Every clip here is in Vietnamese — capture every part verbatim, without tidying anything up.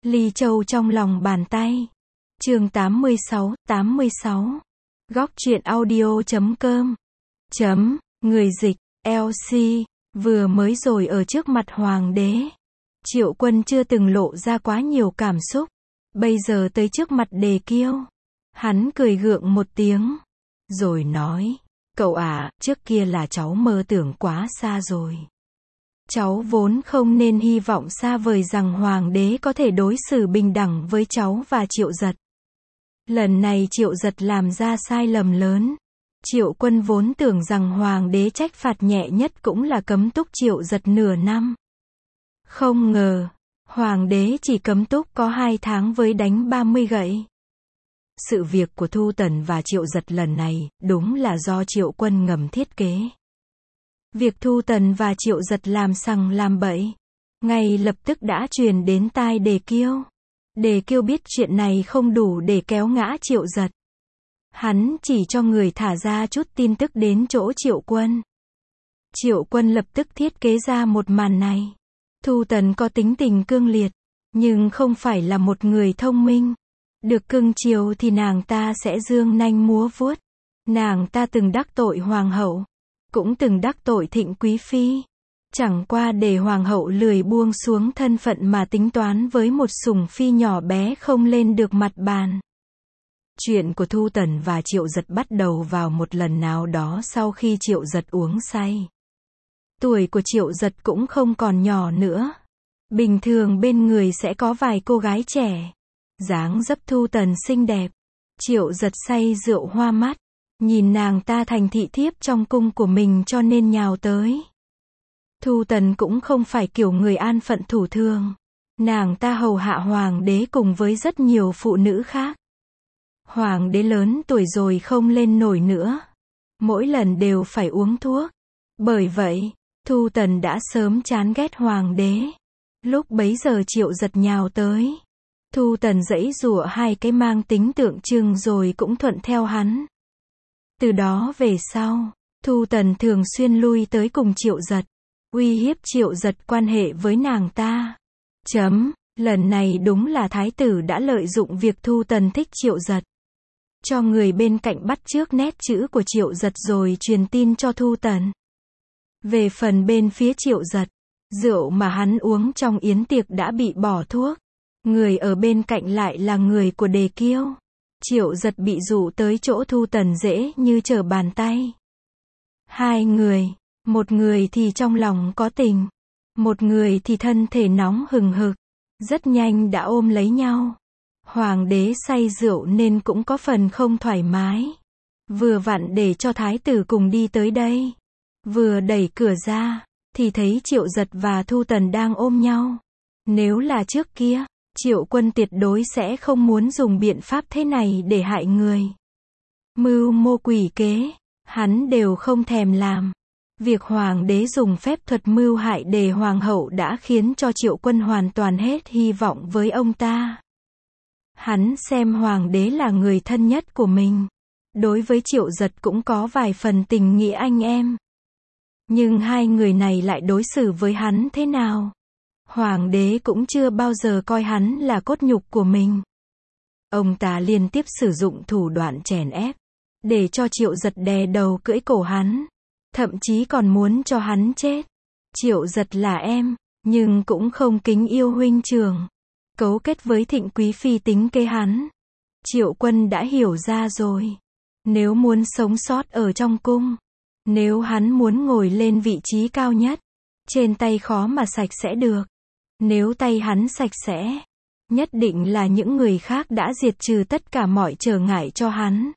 Ly Châu trong lòng bàn tay. Chương tám mươi sáu, tám mươi sáu. Góc truyện audio chấm com. Chấm, người dịch, lờ xê, vừa mới rồi ở trước mặt hoàng đế. Triệu Quân chưa từng lộ ra quá nhiều cảm xúc. Bây giờ tới trước mặt Đề Kiêu. Hắn cười gượng một tiếng. Rồi nói, cậu à, trước kia là cháu mơ tưởng quá xa rồi. Cháu vốn không nên hy vọng xa vời rằng hoàng đế có thể đối xử bình đẳng với cháu và Triệu Giật. Lần này Triệu Giật làm ra sai lầm lớn. Triệu Quân vốn tưởng rằng hoàng đế trách phạt nhẹ nhất cũng là cấm túc Triệu Giật nửa năm. Không ngờ, hoàng đế chỉ cấm túc có hai tháng với đánh ba mươi gậy. Sự việc của Thu Tần và Triệu Giật lần này, đúng là do Triệu Quân ngầm thiết kế. Việc Thu Tần và Triệu Giật làm sằng làm bậy, ngay lập tức đã truyền đến tai Đề Kiêu. Đề Kiêu biết chuyện này không đủ để kéo ngã Triệu Giật. Hắn chỉ cho người thả ra chút tin tức đến chỗ Triệu Quân. Triệu Quân lập tức thiết kế ra một màn này. Thu Tần có tính tình cương liệt, nhưng không phải là một người thông minh. Được cưng chiều thì nàng ta sẽ dương nanh múa vuốt. Nàng ta từng đắc tội hoàng hậu, cũng từng đắc tội Thịnh Quý Phi. Chẳng qua để hoàng hậu lười buông xuống thân phận mà tính toán với một sủng phi nhỏ bé không lên được mặt bàn. Chuyện của Thu Tần và Triệu Giật bắt đầu vào một lần nào đó sau khi Triệu Giật uống say. Tuổi của Triệu Giật cũng không còn nhỏ nữa. Bình thường bên người sẽ có vài cô gái trẻ. Dáng dấp Thu Tần xinh đẹp. Triệu Giật say rượu hoa mắt. Nhìn nàng ta thành thị thiếp trong cung của mình cho nên nhào tới. Thu Tần cũng không phải kiểu người an phận thủ thường. Nàng ta hầu hạ hoàng đế cùng với rất nhiều phụ nữ khác. Hoàng đế lớn tuổi rồi không lên nổi nữa. Mỗi lần đều phải uống thuốc. Bởi vậy, Thu Tần đã sớm chán ghét hoàng đế. Lúc bấy giờ Triệu Giật nhào tới. Thu Tần giãy giụa hai cái mang tính tượng trưng rồi cũng thuận theo hắn. Từ đó về sau, Thu Tần thường xuyên lui tới cùng Triệu Giật, uy hiếp Triệu Giật quan hệ với nàng ta. Chấm, lần này đúng là thái tử đã lợi dụng việc Thu Tần thích Triệu Giật. Cho người bên cạnh bắt chước nét chữ của Triệu Giật rồi truyền tin cho Thu Tần. Về phần bên phía Triệu Giật, rượu mà hắn uống trong yến tiệc đã bị bỏ thuốc. Người ở bên cạnh lại là người của Đề Kiêu. Triệu Giật bị dụ tới chỗ Thu Tần dễ như trở bàn tay. Hai người, một người thì trong lòng có tình, một người thì thân thể nóng hừng hực, rất nhanh đã ôm lấy nhau. Hoàng đế say rượu nên cũng có phần không thoải mái. Vừa vặn để cho thái tử cùng đi tới đây. Vừa đẩy cửa ra, thì thấy Triệu Giật và Thu Tần đang ôm nhau. Nếu là trước kia, Triệu Quân tuyệt đối sẽ không muốn dùng biện pháp thế này để hại người. Mưu mô quỷ kế, hắn đều không thèm làm. Việc hoàng đế dùng phép thuật mưu hại Đề hoàng hậu đã khiến cho Triệu Quân hoàn toàn hết hy vọng với ông ta. Hắn xem hoàng đế là người thân nhất của mình. Đối với Triệu Giật cũng có vài phần tình nghĩa anh em. Nhưng hai người này lại đối xử với hắn thế nào? Hoàng đế cũng chưa bao giờ coi hắn là cốt nhục của mình. Ông ta liên tiếp sử dụng thủ đoạn chèn ép, để cho Triệu Giật đè đầu cưỡi cổ hắn. Thậm chí còn muốn cho hắn chết. Triệu Giật là em, nhưng cũng không kính yêu huynh trưởng. Cấu kết với Thịnh Quý Phi tính kế hắn. Triệu Quân đã hiểu ra rồi. Nếu muốn sống sót ở trong cung, nếu hắn muốn ngồi lên vị trí cao nhất, trên tay khó mà sạch sẽ được. Nếu tay hắn sạch sẽ, nhất định là những người khác đã diệt trừ tất cả mọi trở ngại cho hắn.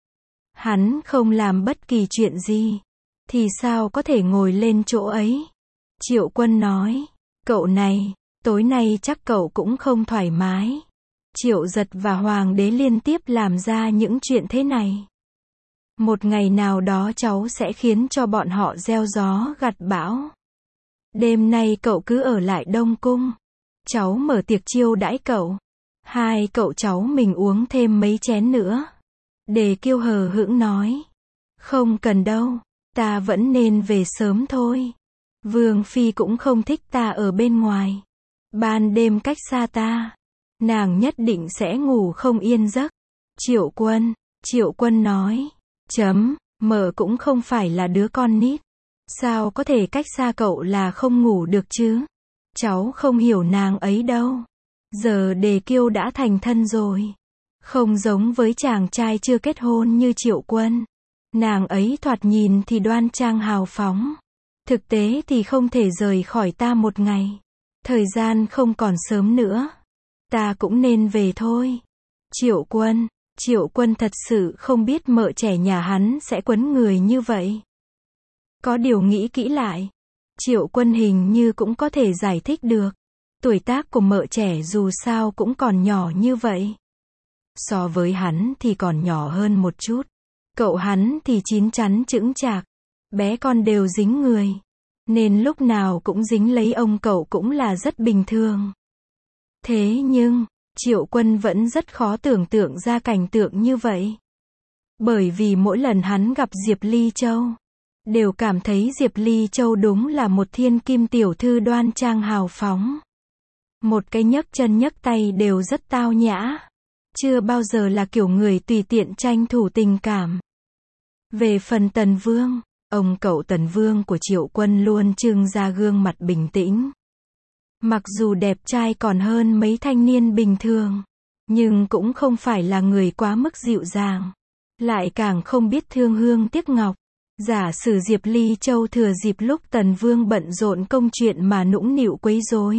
Hắn không làm bất kỳ chuyện gì, thì sao có thể ngồi lên chỗ ấy? Triệu Quân nói, cậu này, tối nay chắc cậu cũng không thoải mái. Triệu Giật và hoàng đế liên tiếp làm ra những chuyện thế này. Một ngày nào đó cháu sẽ khiến cho bọn họ gieo gió gặt bão. Đêm nay cậu cứ ở lại Đông Cung. Cháu mở tiệc chiêu đãi cậu. Hai cậu cháu mình uống thêm mấy chén nữa. Đề Kiêu hờ hững nói. Không cần đâu, ta vẫn nên về sớm thôi. Vương Phi cũng không thích ta ở bên ngoài. Ban đêm cách xa ta. nàng nhất định sẽ ngủ không yên giấc. Triệu Quân, Triệu Quân nói, chấm, mợ cũng không phải là đứa con nít. Sao có thể cách xa cậu là không ngủ được chứ? Cháu không hiểu nàng ấy đâu. Giờ Đề Kiêu đã thành thân rồi. Không giống với chàng trai chưa kết hôn như Triệu Quân. Nàng ấy thoạt nhìn thì đoan trang hào phóng. Thực tế thì không thể rời khỏi ta một ngày. Thời gian không còn sớm nữa. Ta cũng nên về thôi. Triệu Quân, Triệu Quân thật sự không biết mợ trẻ nhà hắn sẽ quấn người như vậy. Có điều nghĩ kỹ lại, Triệu Quân hình như cũng có thể giải thích được. Tuổi tác của mợ trẻ dù sao cũng còn nhỏ như vậy. So với hắn thì còn nhỏ hơn một chút. Cậu hắn thì chín chắn chững chạc. Bé con đều dính người. Nên lúc nào cũng dính lấy ông cậu cũng là rất bình thường. Thế nhưng, Triệu Quân vẫn rất khó tưởng tượng ra cảnh tượng như vậy. Bởi vì mỗi lần hắn gặp Diệp Ly Châu, đều cảm thấy Diệp Ly Châu đúng là một thiên kim tiểu thư đoan trang hào phóng. Một cái nhấc chân nhấc tay đều rất tao nhã. Chưa bao giờ là kiểu người tùy tiện tranh thủ tình cảm. Về phần Tần Vương, ông cậu Tần Vương của Triệu Quân luôn trưng ra gương mặt bình tĩnh. Mặc dù đẹp trai còn hơn mấy thanh niên bình thường, nhưng cũng không phải là người quá mức dịu dàng. Lại càng không biết thương hương tiếc ngọc. Giả sử Diệp Ly Châu thừa dịp lúc Tần Vương bận rộn công chuyện mà nũng nịu quấy rối.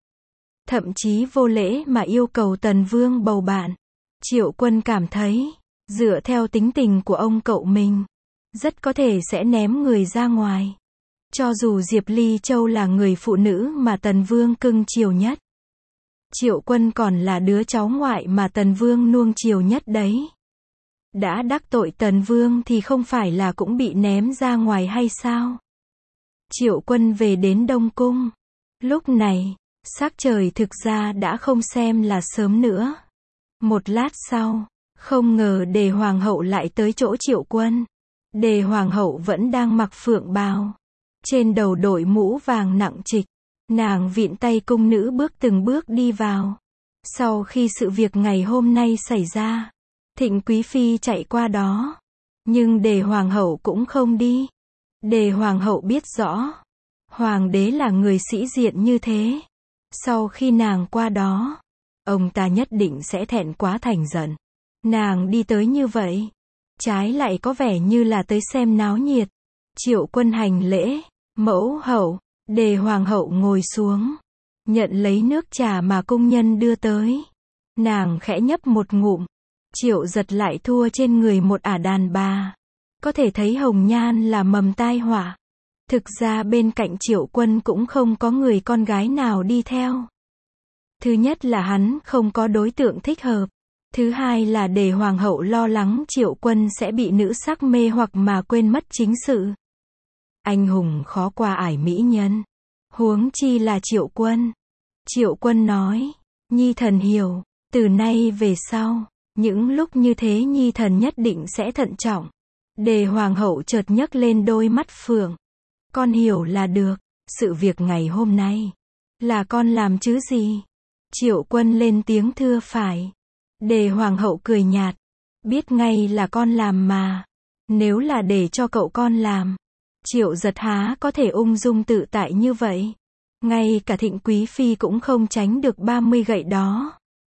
Thậm chí vô lễ mà yêu cầu Tần Vương bầu bạn. Triệu Quân cảm thấy, dựa theo tính tình của ông cậu mình, rất có thể sẽ ném người ra ngoài. Cho dù Diệp Ly Châu là người phụ nữ mà Tần Vương cưng chiều nhất. Triệu Quân còn là đứa cháu ngoại mà Tần Vương nuông chiều nhất đấy. Đã đắc tội Tần Vương thì không phải là cũng bị ném ra ngoài hay sao? Triệu Quân về đến Đông Cung. Lúc này, sắc trời thực ra đã không xem là sớm nữa. Một lát sau, không ngờ Đề Hoàng hậu lại tới chỗ Triệu Quân. Đề Hoàng hậu vẫn đang mặc phượng bào. Trên đầu đội mũ vàng nặng trịch. Nàng vịn tay cung nữ bước từng bước đi vào. Sau khi sự việc ngày hôm nay xảy ra, Thịnh Quý Phi chạy qua đó. Nhưng Đề Hoàng hậu cũng không đi. Đề Hoàng hậu biết rõ. Hoàng đế là người sĩ diện như thế. Sau khi nàng qua đó, ông ta nhất định sẽ thẹn quá thành giận. Nàng đi tới như vậy, trái lại có vẻ như là tới xem náo nhiệt. Triệu Quân hành lễ, mẫu hậu. Đề Hoàng hậu ngồi xuống, nhận lấy nước trà mà cung nhân đưa tới. Nàng khẽ nhấp một ngụm. Triệu Giật lại thua trên người một ả đàn bà. Có thể thấy hồng nhan là mầm tai họa. Thực ra bên cạnh Triệu Quân cũng không có người con gái nào đi theo. Thứ nhất là hắn không có đối tượng thích hợp. Thứ hai là Đề Hoàng hậu lo lắng Triệu Quân sẽ bị nữ sắc mê hoặc mà quên mất chính sự. Anh hùng khó qua ải mỹ nhân. Huống chi là Triệu Quân. Triệu Quân nói, Nhi thần hiểu, từ nay về sau, những lúc như thế Nhi thần nhất định sẽ thận trọng. Đề Hoàng hậu chợt nhấc lên đôi mắt phượng. Con hiểu là được, sự việc ngày hôm nay, là con làm chứ gì? Triệu Quân lên tiếng thưa phải. Đề Hoàng hậu cười nhạt, biết ngay là con làm mà. Nếu là để cho cậu con làm, Triệu Giật há có thể ung dung tự tại như vậy. Ngay cả Thịnh Quý Phi cũng không tránh được ba mươi gậy đó.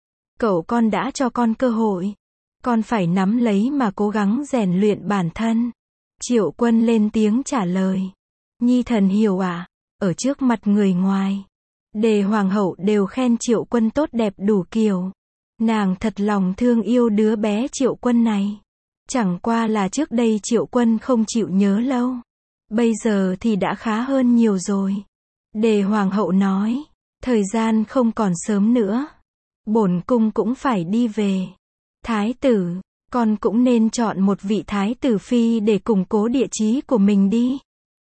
Cậu con đã cho con cơ hội. Con phải nắm lấy mà cố gắng rèn luyện bản thân. Triệu Quân lên tiếng trả lời. Nhi thần hiểu ạ. À? Ở trước mặt người ngoài, Đề Hoàng hậu đều khen Triệu Quân tốt đẹp đủ kiểu. Nàng thật lòng thương yêu đứa bé Triệu Quân này. Chẳng qua là trước đây Triệu Quân không chịu nhớ lâu. Bây giờ thì đã khá hơn nhiều rồi. Đề Hoàng hậu nói, thời gian không còn sớm nữa. Bổn cung cũng phải đi về. Thái tử, con cũng nên chọn một vị thái tử phi để củng cố địa chí của mình đi.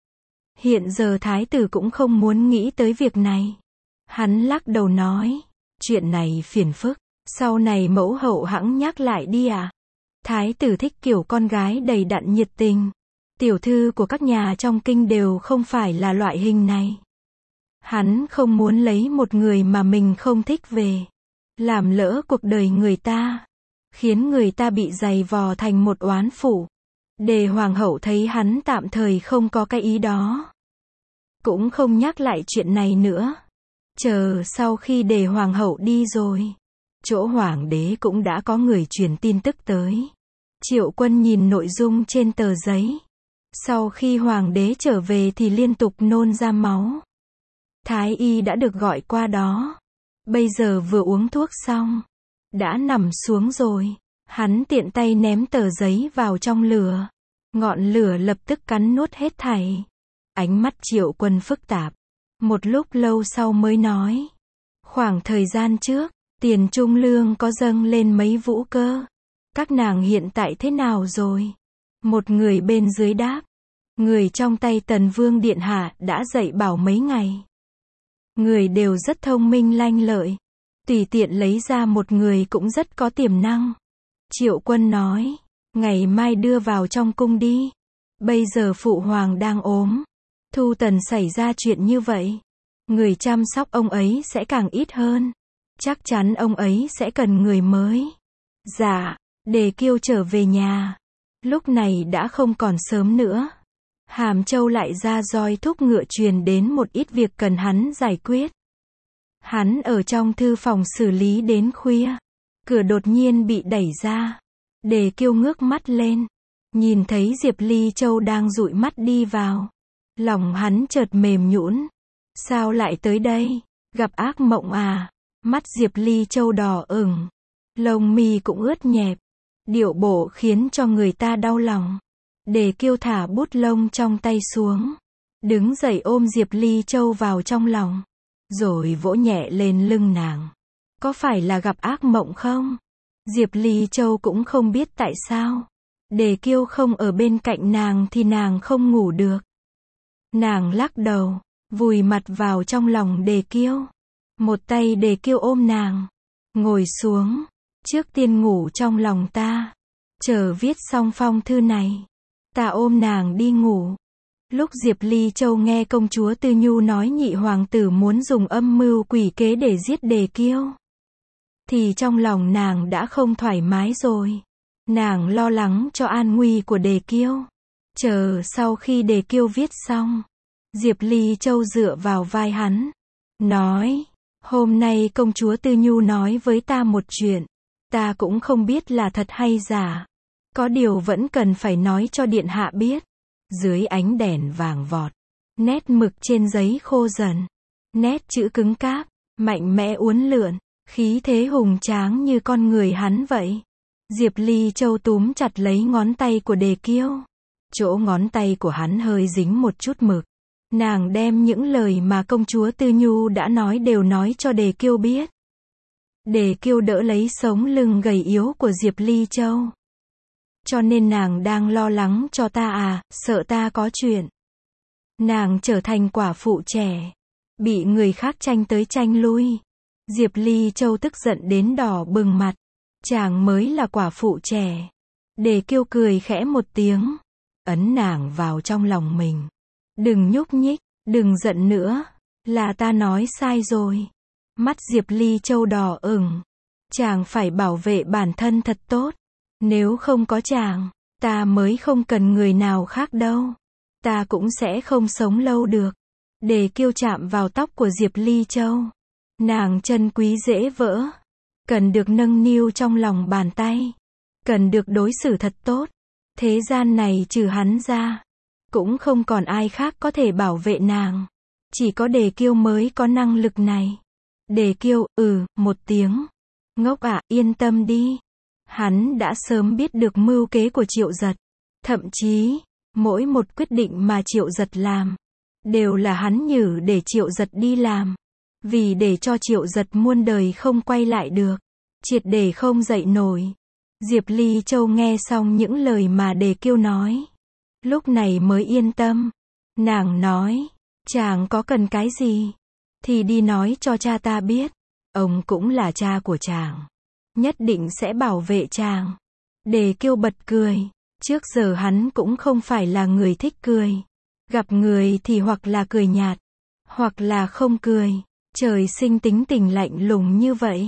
Hiện giờ thái tử cũng không muốn nghĩ tới việc này. Hắn lắc đầu nói, chuyện này phiền phức, sau này mẫu hậu hẵng nhắc lại đi à. Thái tử thích kiểu con gái đầy đặn nhiệt tình. Tiểu thư của các nhà trong kinh đều không phải là loại hình này. Hắn không muốn lấy một người mà mình không thích về. làm lỡ cuộc đời người ta, khiến người ta bị giày vò thành một oán phụ. Đề hoàng hậu thấy hắn tạm thời không có cái ý đó, cũng không nhắc lại chuyện này nữa. Chờ sau khi Đề hoàng hậu đi rồi, chỗ hoàng đế cũng đã có người truyền tin tức tới. Triệu Quân nhìn nội dung trên tờ giấy. Sau khi hoàng đế trở về thì liên tục nôn ra máu. Thái y đã được gọi qua đó. Bây giờ vừa uống thuốc xong, đã nằm xuống rồi. Hắn tiện tay ném tờ giấy vào trong lửa. Ngọn lửa lập tức cắn nuốt hết thảy. Ánh mắt Triệu Quân phức tạp. Một lúc lâu sau mới nói. Khoảng thời gian trước, tiền trung lương có dâng lên mấy vũ cơ. Các nàng hiện tại thế nào rồi? Một người bên dưới đáp. Người trong tay Tần Vương Điện Hạ đã dạy bảo mấy ngày. Người đều rất thông minh lanh lợi. Tùy tiện lấy ra một người cũng rất có tiềm năng. Triệu Quân nói. Ngày mai đưa vào trong cung đi. Bây giờ phụ hoàng đang ốm. Thu Tần xảy ra chuyện như vậy. Người chăm sóc ông ấy sẽ càng ít hơn. Chắc chắn ông ấy sẽ cần người mới. Dạ, Đề Kiêu trở về nhà. Lúc này đã không còn sớm nữa. Hàm Châu lại ra roi thúc ngựa truyền đến một ít việc cần hắn giải quyết. Hắn ở trong thư phòng xử lý đến khuya. Cửa đột nhiên bị đẩy ra. Đề Kiêu ngước mắt lên. Nhìn thấy Diệp Ly Châu đang dụi mắt đi vào. Lòng hắn chợt mềm nhũn. Sao lại tới đây? Gặp ác mộng à? Mắt Diệp Ly Châu đỏ ửng. Lông mi cũng ướt nhẹp. Điệu bộ khiến cho người ta đau lòng. Đề Kiêu thả bút lông trong tay xuống. Đứng dậy ôm Diệp Ly Châu vào trong lòng. Rồi vỗ nhẹ lên lưng nàng. Có phải là gặp ác mộng không? Diệp Ly Châu cũng không biết tại sao. Đề Kiêu không ở bên cạnh nàng thì nàng không ngủ được. Nàng lắc đầu, vùi mặt vào trong lòng Đề Kiêu. Một tay Đề Kiêu ôm nàng. Ngồi xuống. Trước tiên ngủ trong lòng ta. Chờ viết xong phong thư này. Ta ôm nàng đi ngủ. Lúc Diệp Ly Châu nghe công chúa Tư Nhu nói nhị hoàng tử muốn dùng âm mưu quỷ kế để giết Đề Kiêu, thì trong lòng nàng đã không thoải mái rồi. Nàng lo lắng cho an nguy của Đề Kiêu. Chờ sau khi Đề Kiêu viết xong, Diệp Ly Châu dựa vào vai hắn. Nói, hôm nay công chúa Tư Nhu nói với ta một chuyện. Ta cũng không biết là thật hay giả. Có điều vẫn cần phải nói cho điện hạ biết. Dưới ánh đèn vàng vọt, nét mực trên giấy khô dần. Nét chữ cứng cáp, mạnh mẽ uốn lượn, khí thế hùng tráng như con người hắn vậy. Diệp Ly Châu túm chặt lấy ngón tay của Đề Kiêu. Chỗ ngón tay của hắn hơi dính một chút mực. Nàng đem những lời mà công chúa Tư Nhu đã nói đều nói cho Đề Kiêu biết. Đề Kiêu đỡ lấy sống lưng gầy yếu của Diệp Ly Châu. Cho nên nàng đang lo lắng cho ta à, sợ ta có chuyện. Nàng trở thành quả phụ trẻ. Bị người khác tranh tới tranh lui. Diệp Ly Châu tức giận đến đỏ bừng mặt. Chàng mới là quả phụ trẻ. Đề Kiêu cười khẽ một tiếng. Ấn nàng vào trong lòng mình. Đừng nhúc nhích, đừng giận nữa. Là ta nói sai rồi. Mắt Diệp Ly Châu đỏ ửng. Chàng phải bảo vệ bản thân thật tốt. Nếu không có chàng, ta mới không cần người nào khác đâu. Ta cũng sẽ không sống lâu được. Đề Kiêu chạm vào tóc của Diệp Ly Châu. Nàng chân quý dễ vỡ. Cần được nâng niu trong lòng bàn tay. Cần được đối xử thật tốt. Thế gian này trừ hắn ra, cũng không còn ai khác có thể bảo vệ nàng. Chỉ có Đề Kiêu mới có năng lực này. Đề Kiêu, ừ, một tiếng. Ngốc ạ, yên tâm đi. Hắn đã sớm biết được mưu kế của Triệu Giật. Thậm chí, mỗi một quyết định mà Triệu Giật làm, đều là hắn nhử để Triệu Giật đi làm. Vì để cho Triệu Giật muôn đời không quay lại được. Triệt để không dậy nổi. Diệp Ly Châu nghe xong những lời mà Đề Kiêu nói. Lúc này mới yên tâm. Nàng nói, chàng có cần cái gì, thì đi nói cho cha ta biết. Ông cũng là cha của chàng. Nhất định sẽ bảo vệ chàng. Đề Kiêu bật cười. Trước giờ hắn cũng không phải là người thích cười. Gặp người thì hoặc là cười nhạt, hoặc là không cười. Trời sinh tính tình lạnh lùng như vậy.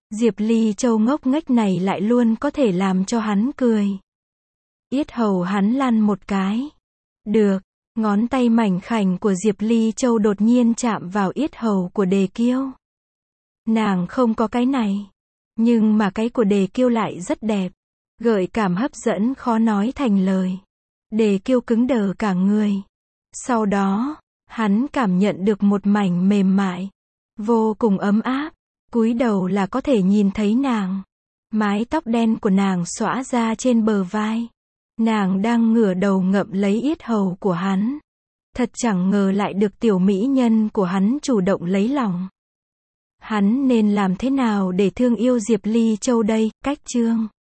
Diệp Ly Châu ngốc nghếch này lại luôn có thể làm cho hắn cười. Yết hầu hắn lăn một cái. Được, ngón tay mảnh khảnh của Diệp Ly Châu đột nhiên chạm vào yết hầu của Đề Kiêu. Nàng không có cái này, nhưng mà cái của Đề Kiêu lại rất đẹp, gợi cảm hấp dẫn khó nói thành lời. Đề Kiêu cứng đờ cả người. Sau đó, hắn cảm nhận được một mảnh mềm mại, vô cùng ấm áp, cúi đầu là có thể nhìn thấy nàng. Mái tóc đen của nàng xõa ra trên bờ vai. Nàng đang ngửa đầu ngậm lấy yết hầu của hắn. Thật chẳng ngờ lại được tiểu mỹ nhân của hắn chủ động lấy lòng. Hắn nên làm thế nào để thương yêu Diệp Ly Châu đây? Cách chương